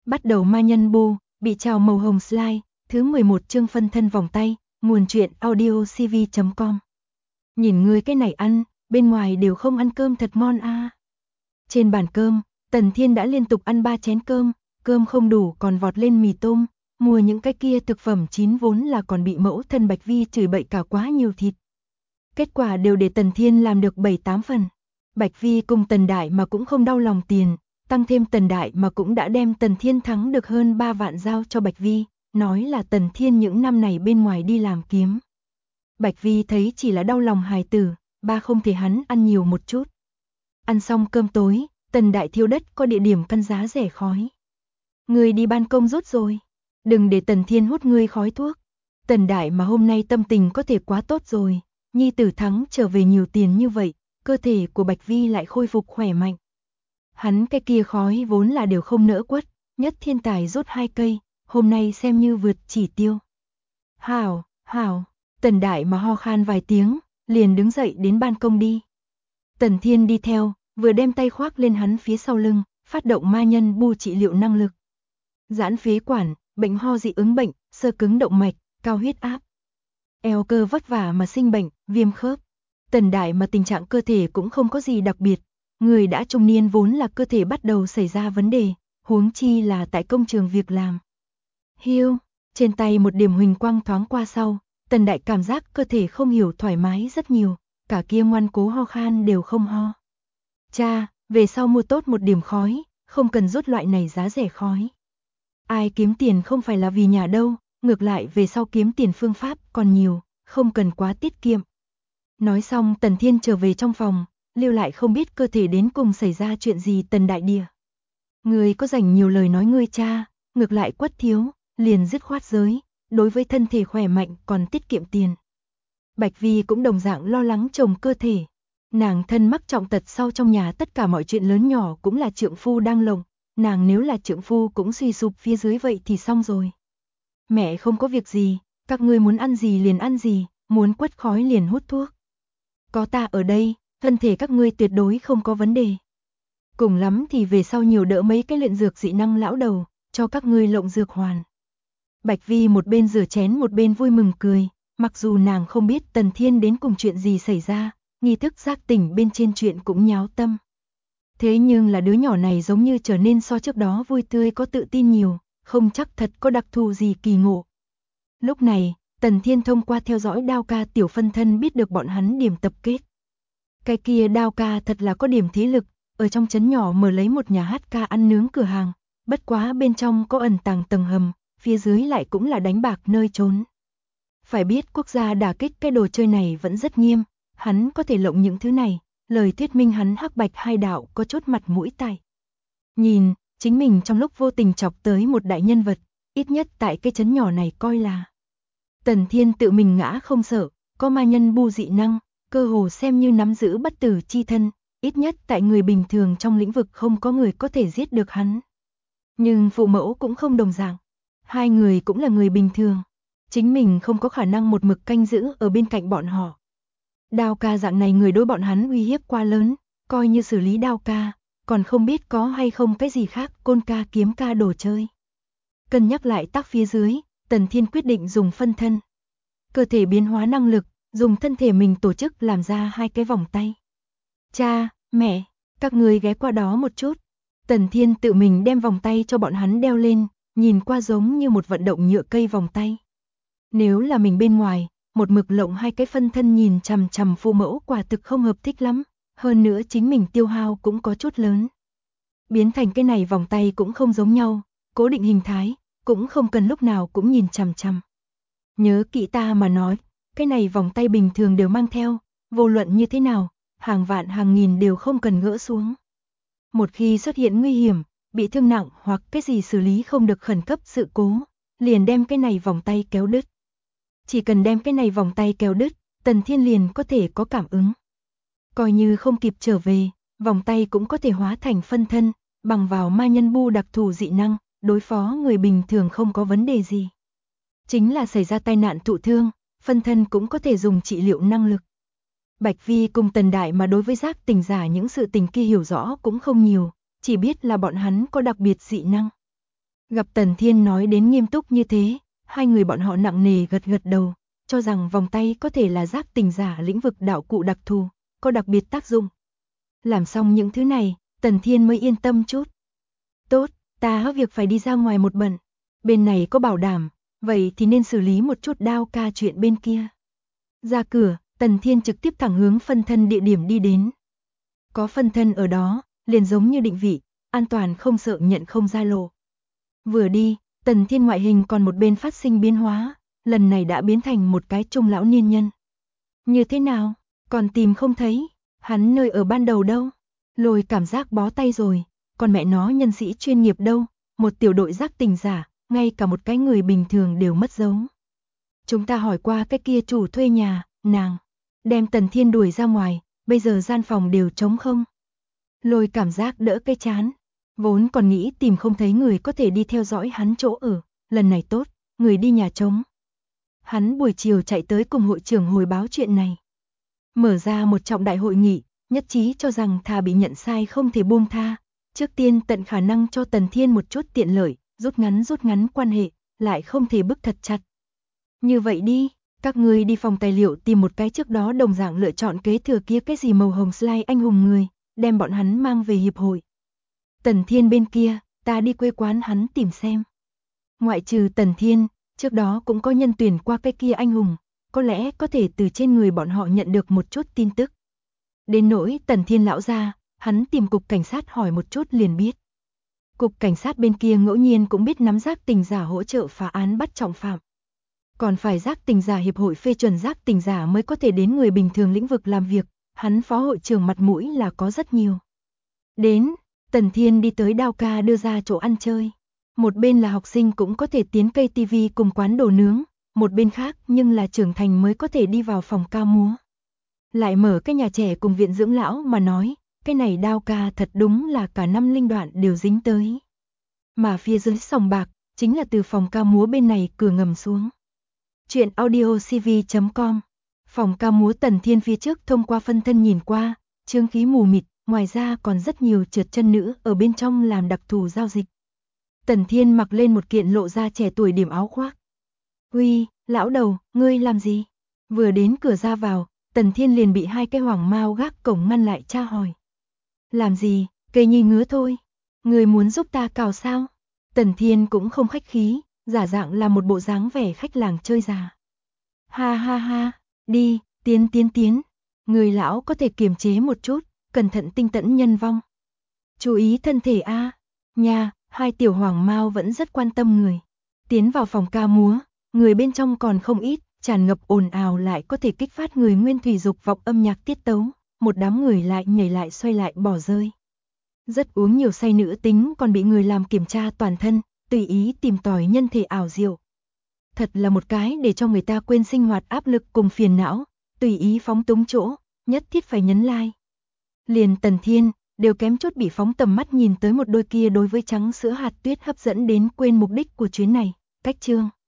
Bắt đầu ma nhân bu, bị trào màu hồng slide, thứ 11 chương phân thân vòng tay, nguồn truyện audiocv.com. Nhìn ngươi cái này ăn, bên ngoài đều không ăn cơm thật ngon a. Trên bàn cơm, Tần Thiên đã liên tục ăn 3 chén cơm, cơm không đủ còn vọt lên mì tôm, mua những cái kia thực phẩm chín vốn là còn bị mẫu thân Bạch Vi chửi bậy cả quá nhiều thịt. Kết quả đều để Tần Thiên làm được 7-8 phần. Bạch Vi cùng Tần Đại mà cũng không đau lòng tiền, tăng thêm Tần Đại mà cũng đã đem Tần Thiên thắng được hơn 3 vạn giao cho Bạch Vi, nói là Tần Thiên những năm này bên ngoài đi làm kiếm. Bạch Vi thấy chỉ là đau lòng hài tử, ba không thể hắn ăn nhiều một chút. Ăn xong cơm tối, Tần Đại thiêu đất có địa điểm căn giá rẻ khói. Người đi ban công rút rồi, đừng để Tần Thiên hút ngươi khói thuốc. Tần Đại mà hôm nay tâm tình có thể quá tốt rồi, nhi tử thắng trở về nhiều tiền như vậy, cơ thể của Bạch Vi lại khôi phục khỏe mạnh. Hắn cái kia khói vốn là đều không nỡ quất, nhất thiên tài rút 2 cây, hôm nay xem như vượt chỉ tiêu. Hảo, hảo, Tần Đại mà ho khan vài tiếng, liền đứng dậy đến ban công đi. Tần Thiên đi theo, vừa đem tay khoác lên hắn phía sau lưng, phát động ma nhân bu trị liệu năng lực. Giãn phế quản, bệnh ho dị ứng bệnh, xơ cứng động mạch, cao huyết áp. Eo cơ vất vả mà sinh bệnh, viêm khớp. Tần Đại mà tình trạng cơ thể cũng không có gì đặc biệt, người đã trung niên vốn là cơ thể bắt đầu xảy ra vấn đề, huống chi là tại công trường việc làm. Hiu, trên tay một điểm huỳnh quang thoáng qua sau, Tần Đại cảm giác cơ thể không hiểu thoải mái rất nhiều, cả kia ngoan cố ho khan đều không ho. Cha, về sau mua tốt một điểm khói, không cần rút loại này giá rẻ khói. Ai kiếm tiền không phải là vì nhà đâu, ngược lại về sau kiếm tiền phương pháp còn nhiều, không cần quá tiết kiệm. Nói xong Tần Thiên trở về trong phòng, lưu lại không biết cơ thể đến cùng xảy ra chuyện gì. Tần Đại Địa, người có dành nhiều lời nói ngươi cha, ngược lại quất thiếu, liền dứt khoát giới, đối với thân thể khỏe mạnh còn tiết kiệm tiền. Bạch Vi cũng đồng dạng lo lắng chồng cơ thể, nàng thân mắc trọng tật sau trong nhà tất cả mọi chuyện lớn nhỏ cũng là trượng phu đang lồng, nàng nếu là trượng phu cũng suy sụp phía dưới vậy thì xong rồi. Mẹ không có việc gì, các ngươi muốn ăn gì liền ăn gì, muốn quất khói liền hút thuốc. Có ta ở đây, thân thể các ngươi tuyệt đối không có vấn đề. Cùng lắm thì về sau nhiều đỡ mấy cái luyện dược dị năng lão đầu, cho các ngươi lộng dược hoàn. Bạch Vi một bên rửa chén một bên vui mừng cười, mặc dù nàng không biết Tần Thiên đến cùng chuyện gì xảy ra, nghi thức giác tỉnh bên trên chuyện cũng nháo tâm. Thế nhưng là đứa nhỏ này giống như trở nên so trước đó vui tươi có tự tin nhiều, không chắc thật có đặc thù gì kỳ ngộ. Lúc này, Tần Thiên thông qua theo dõi Đao Ca tiểu phân thân biết được bọn hắn điểm tập kết. Cái kia Đao Ca thật là có điểm thế lực, ở trong trấn nhỏ mở lấy một nhà hát ca ăn nướng cửa hàng, bất quá bên trong có ẩn tàng tầng hầm, phía dưới lại cũng là đánh bạc nơi trốn. Phải biết quốc gia đả kích cái đồ chơi này vẫn rất nghiêm, hắn có thể lộng những thứ này, lời thuyết minh hắn hắc bạch hai đạo có chút mặt mũi tài. Nhìn, chính mình trong lúc vô tình chọc tới một đại nhân vật, ít nhất tại cái trấn nhỏ này coi là. Tần Thiên tự mình ngã không sợ, có ma nhân bu dị năng, cơ hồ xem như nắm giữ bất tử chi thân, ít nhất tại người bình thường trong lĩnh vực không có người có thể giết được hắn. Nhưng phụ mẫu cũng không đồng dạng, hai người cũng là người bình thường, chính mình không có khả năng một mực canh giữ ở bên cạnh bọn họ. Đao Ca dạng này người đối bọn hắn uy hiếp quá lớn, coi như xử lý Đao Ca, còn không biết có hay không cái gì khác côn ca kiếm ca đồ chơi. Cân nhắc lại tác phía dưới, Tần Thiên quyết định dùng phân thân. Cơ thể biến hóa năng lực, dùng thân thể mình tổ chức làm ra 2 cái vòng tay. Cha, mẹ, các người ghé qua đó một chút. Tần Thiên tự mình đem vòng tay cho bọn hắn đeo lên, nhìn qua giống như một vận động nhựa cây vòng tay. Nếu là mình bên ngoài, một mực lộng 2 cái phân thân nhìn chằm chằm phụ mẫu quả thực không hợp thích lắm, hơn nữa chính mình tiêu hao cũng có chút lớn. Biến thành cái này vòng tay cũng không giống nhau, cố định hình thái, cũng không cần lúc nào cũng nhìn chằm chằm. Nhớ kỹ ta mà nói, cái này vòng tay bình thường đều mang theo, vô luận như thế nào, hàng vạn hàng nghìn đều không cần gỡ xuống. Một khi xuất hiện nguy hiểm, bị thương nặng hoặc cái gì xử lý không được khẩn cấp sự cố, liền đem cái này vòng tay kéo đứt. Chỉ cần đem cái này vòng tay kéo đứt, Tần Thiên liền có thể có cảm ứng. Coi như không kịp trở về, vòng tay cũng có thể hóa thành phân thân, bằng vào ma nhân bu đặc thù dị năng, đối phó người bình thường không có vấn đề gì. Chính là xảy ra tai nạn thụ thương, phân thân cũng có thể dùng trị liệu năng lực. Bạch Vi cùng Tần Đại mà đối với giác tỉnh giả những sự tình kia hiểu rõ cũng không nhiều, chỉ biết là bọn hắn có đặc biệt dị năng. Gặp Tần Thiên nói đến nghiêm túc như thế, hai người bọn họ nặng nề gật gật đầu, cho rằng vòng tay có thể là giác tình giả lĩnh vực đạo cụ đặc thù, có đặc biệt tác dụng. Làm xong những thứ này, Tần Thiên mới yên tâm chút. Tốt, ta có việc phải đi ra ngoài một bận. Bên này có bảo đảm, vậy thì nên xử lý một chút Đao ca chuyện bên kia. Ra cửa, Tần Thiên trực tiếp thẳng hướng phân thân địa điểm đi đến. Có phân thân ở đó, liền giống như định vị, an toàn không sợ nhận không ra lộ. Vừa đi, Tần Thiên ngoại hình còn một bên phát sinh biến hóa, lần này đã biến thành một cái trung lão niên nhân. Như thế nào, còn tìm không thấy, hắn nơi ở ban đầu đâu? Lôi cảm giác bó tay rồi, còn mẹ nó nhân sĩ chuyên nghiệp đâu, một tiểu đội giác tình giả, ngay cả một cái người bình thường đều mất dấu. Chúng ta hỏi qua cái kia chủ thuê nhà, nàng đem Tần Thiên đuổi ra ngoài, bây giờ gian phòng đều trống không. Lôi cảm giác đỡ cái chán, vốn còn nghĩ tìm không thấy người có thể đi theo dõi hắn chỗ ở, lần này tốt, người đi nhà trống. Hắn buổi chiều chạy tới cùng hội trưởng hồi báo chuyện này. Mở ra một trọng đại hội nghị, nhất trí cho rằng thà bị nhận sai không thể buông tha, trước tiên tận khả năng cho Tần Thiên một chút tiện lợi, rút ngắn quan hệ, lại không thể bức thật chặt. Như vậy đi, các ngươi đi phòng tài liệu tìm một cái trước đó đồng dạng lựa chọn kế thừa kia cái gì màu hồng slide anh hùng người, đem bọn hắn mang về hiệp hội. Tần Thiên bên kia, ta đi quê quán hắn tìm xem. Ngoại trừ Tần Thiên, trước đó cũng có nhân tuyển qua cái kia anh hùng, có lẽ có thể từ trên người bọn họ nhận được một chút tin tức. Đến nỗi Tần Thiên lão gia, hắn tìm cục cảnh sát hỏi một chút liền biết. Cục cảnh sát bên kia ngẫu nhiên cũng biết nắm giác tình giả hỗ trợ phá án bắt trọng phạm. Còn phải giác tình giả hiệp hội phê chuẩn giác tình giả mới có thể đến người bình thường lĩnh vực làm việc, hắn phó hội trưởng mặt mũi là có rất nhiều. Đến, Tần Thiên đi tới Đao ca đưa ra chỗ ăn chơi. Một bên là học sinh cũng có thể tiến cây tivi cùng quán đồ nướng, một bên khác nhưng là trưởng thành mới có thể đi vào phòng ca múa. Lại mở cái nhà trẻ cùng viện dưỡng lão mà nói, cái này Đao ca thật đúng là cả năm linh đoạn đều dính tới. Mà phía dưới sòng bạc, chính là từ phòng ca múa bên này cửa ngầm xuống. Chuyện audiocv.com. Phòng ca múa Tần Thiên phía trước thông qua phân thân nhìn qua, chương khí mù mịt, ngoài ra còn rất nhiều trượt chân nữ ở bên trong làm đặc thù giao dịch. Tần Thiên mặc lên một kiện lộ ra trẻ tuổi điểm áo khoác. Uy, lão đầu, ngươi làm gì? Vừa đến cửa ra vào, Tần Thiên liền bị hai cái hoàng mao gác cổng ngăn lại tra hỏi. Làm gì, cây nhi ngứa thôi. Ngươi muốn giúp ta cào sao? Tần Thiên cũng không khách khí, giả dạng là một bộ dáng vẻ khách làng chơi già. Ha ha ha, đi, tiến. Người lão có thể kiềm chế một chút, cẩn thận tinh tẫn nhân vong. Chú ý thân thể a. Nha, hai tiểu hoàng mao vẫn rất quan tâm người. Tiến vào phòng ca múa, người bên trong còn không ít, tràn ngập ồn ào lại có thể kích phát người nguyên thủy dục vọng âm nhạc tiết tấu, một đám người lại nhảy lại xoay lại bỏ rơi. Rất uống nhiều say nữ tính còn bị người làm kiểm tra toàn thân, tùy ý tìm tòi nhân thể ảo diệu. Thật là một cái để cho người ta quên sinh hoạt áp lực cùng phiền não, tùy ý phóng túng chỗ, nhất thiết phải nhấn like. Liền Tần Thiên, đều kém chút bị phóng tầm mắt nhìn tới một đôi kia đối với trắng sữa hạt tuyết hấp dẫn đến quên mục đích của chuyến này, cách chương.